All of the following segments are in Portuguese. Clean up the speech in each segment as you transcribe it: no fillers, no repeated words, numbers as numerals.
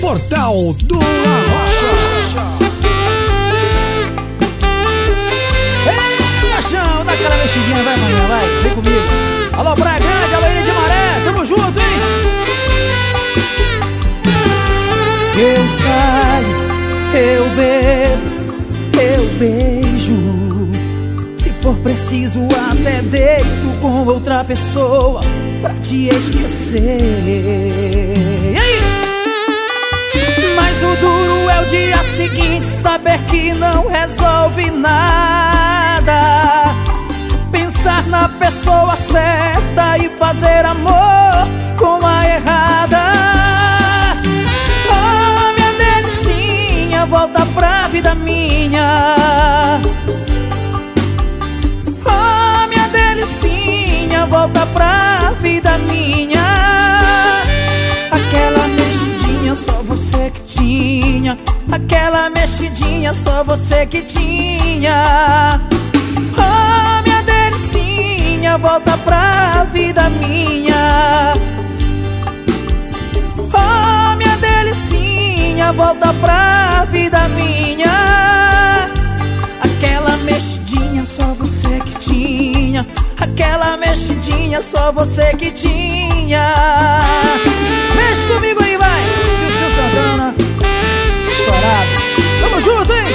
Portal do Arrocha. Ei, machão, dá aquela mexidinha, vai, manhã, vai, vem comigo. Alô, Praia Grande, alô, Ilha de Maré, tamo junto, hein? Eu saio, eu bebo, eu beijo. Se for preciso, até deito com outra pessoa pra te esquecer. E aí? Mas o duro é o dia seguinte, saber que não resolve nada. Pensar na pessoa certa e fazer amor com a errada. Oh, minha delicinha, volta pra vida minha. Oh, minha delicinha, volta pra vida minha. Aquela mexidinha só você que tinha. Aquela mexidinha só você que tinha. Oh, minha delicinha, volta pra vida minha. Oh, minha delicinha, volta pra vida minha. Aquela mexidinha só você que tinha. Aquela mexidinha só você que tinha. Mexe comigo aí, vai! E o seu Santana estourado. Tamo junto, hein?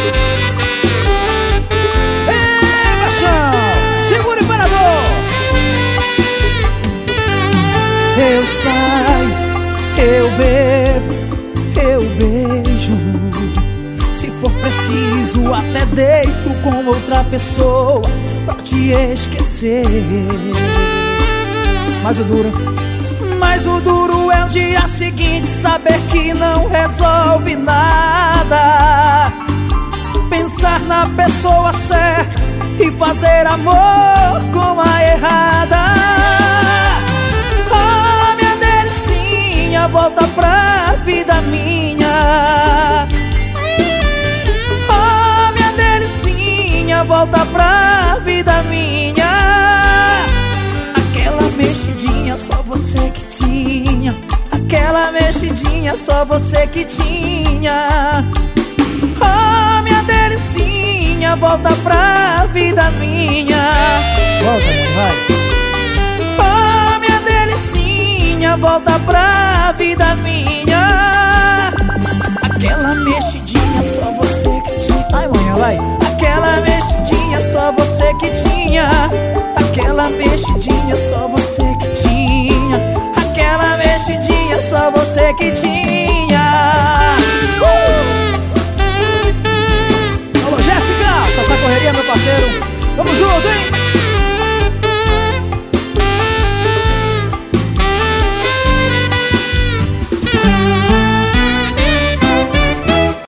Ei, machão! Segura o imperador! Eu saio, eu bebo, eu beijo. Se for preciso, até deito com outra pessoa pra te esquecer. Mas o duro é o dia seguinte, saber que não resolve nada. Pensar na pessoa certa e fazer amor com a errada. Oh, minha delicinha, volta pra vida minha. Oh, minha delicinha, volta pra vida minha. Aquela mexidinha só você que tinha. Aquela mexidinha só você que tinha. Oh, minha delicinha, volta pra vida minha. Volta, mano, vai. Oh, minha delicinha, volta pra vida minha. Aquela mexidinha só você que tinha. Ai, manhã, vai. Aquela mexidinha só você que tinha. Aquela mexidinha só você que tinha. Aquela mexidinha só você que tinha.